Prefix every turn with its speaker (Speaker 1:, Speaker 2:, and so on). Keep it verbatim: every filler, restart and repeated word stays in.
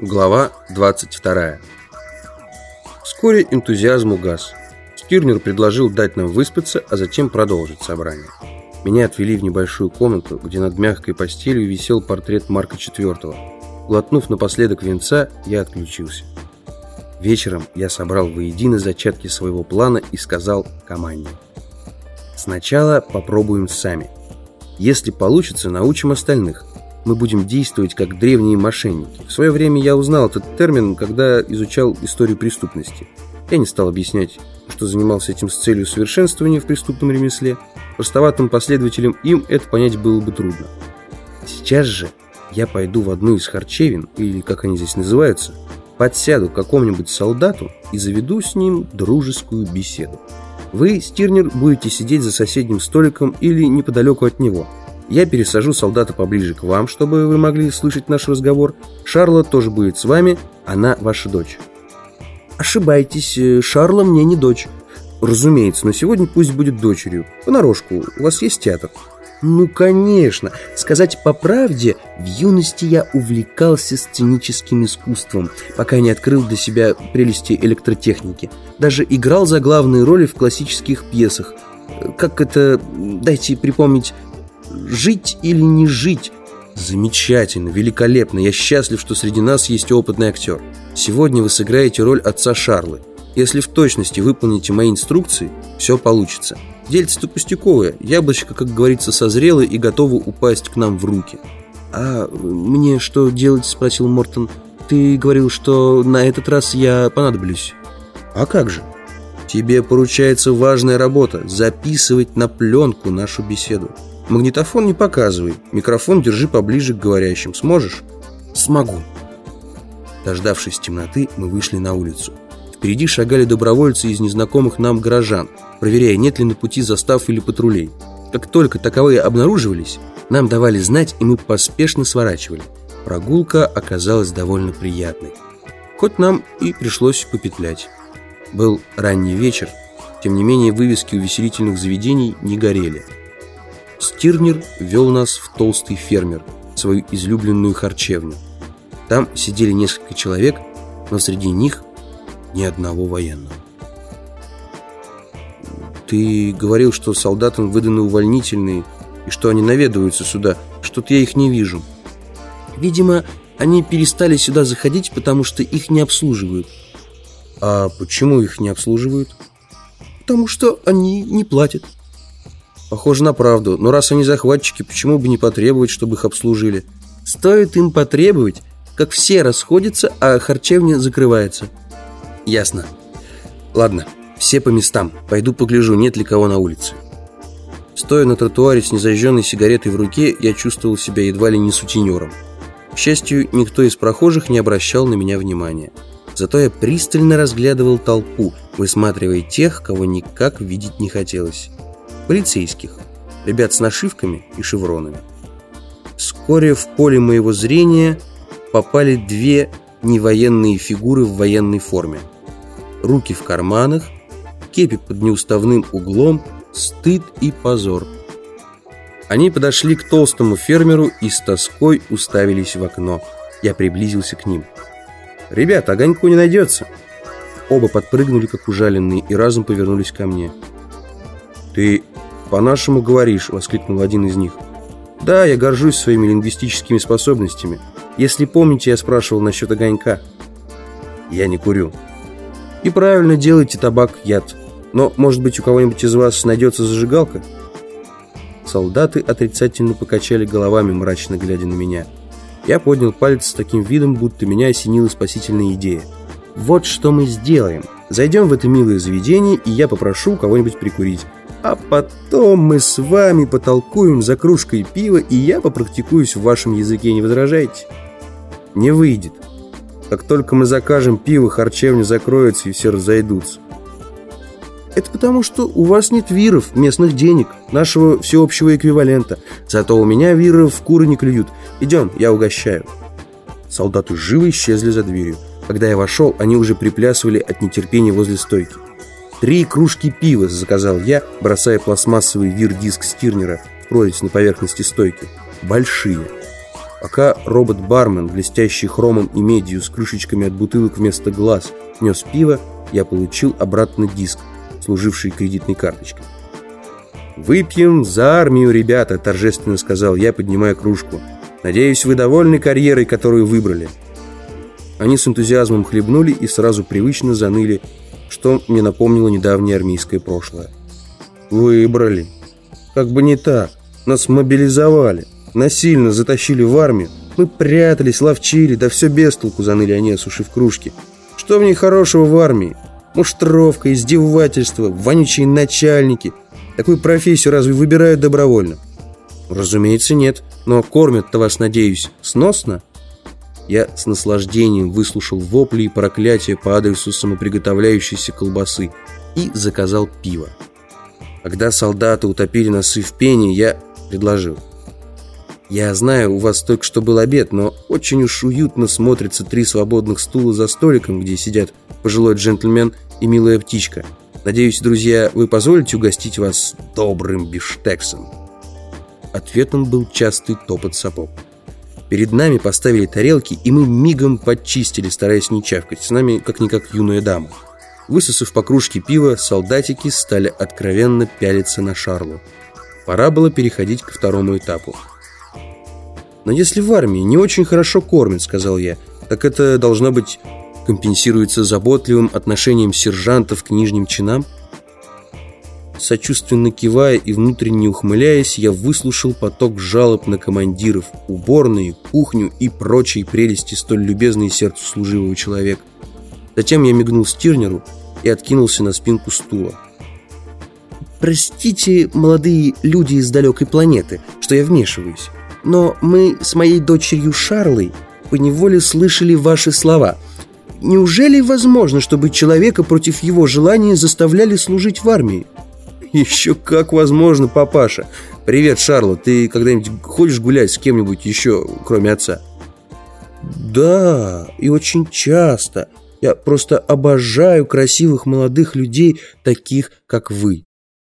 Speaker 1: Глава двадцать вторая. Вскоре энтузиазм угас. Стирнер предложил дать нам выспаться, а затем продолжить собрание. Меня отвели в небольшую комнату, где над мягкой постелью висел портрет Марка четвёртого. Глотнув напоследок винца, я отключился. Вечером я собрал воедино зачатки своего плана и сказал команде: сначала попробуем сами. Если получится, научим остальных. Мы будем действовать как древние мошенники. В свое время я узнал этот термин, когда изучал историю преступности. Я не стал объяснять, что занимался этим с целью совершенствования в преступном ремесле. Простоватым последователям им это понять было бы трудно. Сейчас же я пойду в одну из харчевин, или как они здесь называются, подсяду к какому-нибудь солдату и заведу с ним дружескую беседу. Вы, Стирнер, будете сидеть за соседним столиком или неподалеку от него. Я пересажу солдата поближе к вам, чтобы вы могли слышать наш разговор. Шарла тоже будет с вами, она ваша дочь. Ошибаетесь, Шарла мне не дочь. Разумеется, но сегодня пусть будет дочерью. Понарошку, у вас есть театр? Ну, конечно. Сказать по правде, в юности я увлекался сценическим искусством, пока не открыл для себя прелести электротехники. Даже играл за главные роли в классических пьесах. Как это, дайте припомнить, «Жить или не жить». Замечательно, великолепно. Я счастлив, что среди нас есть опытный актер. Сегодня вы сыграете роль отца Шарлы. Если в точности выполните мои инструкции, все получится. Дельце-то пустяковое. Яблочко, как говорится, созрело и готово упасть к нам в руки. «А мне что делать?» – спросил Мортон. «Ты говорил, что на этот раз я понадоблюсь». «А как же? Тебе поручается важная работа – записывать на пленку нашу беседу. Магнитофон не показывай, микрофон держи поближе к говорящим. Сможешь?» «Смогу». Дождавшись темноты, мы вышли на улицу. Впереди шагали добровольцы из незнакомых нам горожан, проверяя, нет ли на пути застав или патрулей. Как только таковые обнаруживались, нам давали знать, и мы поспешно сворачивали. Прогулка оказалась довольно приятной. Хоть нам и пришлось попетлять. Был ранний вечер, тем не менее вывески увеселительных заведений не горели. Стирнер вел нас в «Толстый фермер», свою излюбленную харчевню. Там сидели несколько человек, но среди них ни одного военного. «Ты говорил, что солдатам выданы увольнительные, и что они наведываются сюда. Что-то я их не вижу». «Видимо, они перестали сюда заходить, потому что их не обслуживают». «А почему их не обслуживают?» «Потому что они не платят». «Похоже на правду, но раз они захватчики, почему бы не потребовать, чтобы их обслужили?» «Стоит им потребовать, как все расходятся, а харчевня закрывается». «Ясно. Ладно, все по местам. Пойду погляжу, нет ли кого на улице». Стоя на тротуаре с незажженной сигаретой в руке, я чувствовал себя едва ли не сутенером. К счастью, никто из прохожих не обращал на меня внимания. Зато я пристально разглядывал толпу, высматривая тех, кого никак видеть не хотелось. Полицейских, ребят с нашивками и шевронами. Вскоре в поле моего зрения попали две невоенные фигуры в военной форме. Руки в карманах, кепи под неуставным углом, стыд и позор. Они подошли к толстому фермеру и с тоской уставились в окно. Я приблизился к ним. «Ребят, огоньку не найдется!» Оба подпрыгнули, как ужаленные, и разом повернулись ко мне. «Ты по-нашему говоришь?» — воскликнул один из них. «Да, я горжусь своими лингвистическими способностями. Если помните, я спрашивал насчет огонька». «Я не курю». «И правильно делаете, табак — яд. Но, может быть, у кого-нибудь из вас найдется зажигалка?» Солдаты отрицательно покачали головами, мрачно глядя на меня. Я поднял палец с таким видом, будто меня осенила спасительная идея. «Вот что мы сделаем. Зайдем в это милое заведение, и я попрошу кого-нибудь прикурить. А потом мы с вами потолкуем за кружкой пива, и я попрактикуюсь в вашем языке, не возражаете?» «Не выйдет. Как только мы закажем пиво, харчевня закроется, и все разойдутся». «Это потому, что у вас нет виров, местных денег, нашего всеобщего эквивалента. Зато у меня виров куры не клюют. Идем, я угощаю». Солдаты живо исчезли за дверью. Когда я вошел, они уже приплясывали от нетерпения возле стойки. «Три кружки пива», — заказал я, бросая пластмассовый вир-диск Стирнера в прорезь на поверхности стойки. «Большие». Пока робот-бармен, блестящий хромом и медью с крышечками от бутылок вместо глаз, нес пиво, я получил обратно диск, служивший кредитной карточкой. «Выпьем за армию, ребята», – торжественно сказал я, поднимая кружку. «Надеюсь, вы довольны карьерой, которую выбрали». Они с энтузиазмом хлебнули и сразу привычно заныли, что мне напомнило недавнее армейское прошлое. «Выбрали. Как бы не так. Нас мобилизовали. Насильно затащили в армию. Мы прятались, ловчили, да все без толку», — заныли они, осушив кружки. «Что в ней хорошего в армии? Муштровка, издевательство, вонючие начальники. Такую профессию разве выбирают добровольно?» «Разумеется, нет. Но кормят-то вас, надеюсь, сносно?» Я с наслаждением выслушал вопли и проклятия по адресу самоприготовляющейся колбасы и заказал пиво. Когда солдаты утопили носы в пене, я предложил: «Я знаю, у вас только что был обед, но очень уж уютно смотрятся три свободных стула за столиком, где сидят пожилой джентльмен и милая птичка. Надеюсь, друзья, вы позволите угостить вас добрым бифштексом?» Ответом был частый топот сапог. Перед нами поставили тарелки, и мы мигом подчистили, стараясь не чавкать. С нами как-никак юная дама. Высосав по кружке пива, солдатики стали откровенно пялиться на Шарлу. Пора было переходить ко второму этапу. «Но если в армии не очень хорошо кормят, — сказал я, — так это, должно быть, компенсируется заботливым отношением сержантов к нижним чинам?» Сочувственно кивая и внутренне ухмыляясь, я выслушал поток жалоб на командиров, уборные, кухню и прочие прелести, столь любезные сердцу служивого человека. Затем я мигнул Стирнеру и откинулся на спинку стула. «Простите, молодые люди из далекой планеты, что я вмешиваюсь, но мы с моей дочерью Шарлой поневоле слышали ваши слова. Неужели возможно, чтобы человека против его желания заставляли служить в армии?» «Еще как возможно, папаша. Привет, Шарла, ты когда-нибудь ходишь гулять с кем-нибудь еще, кроме отца?» «Да, и очень часто. Я просто обожаю красивых молодых людей, таких, как вы».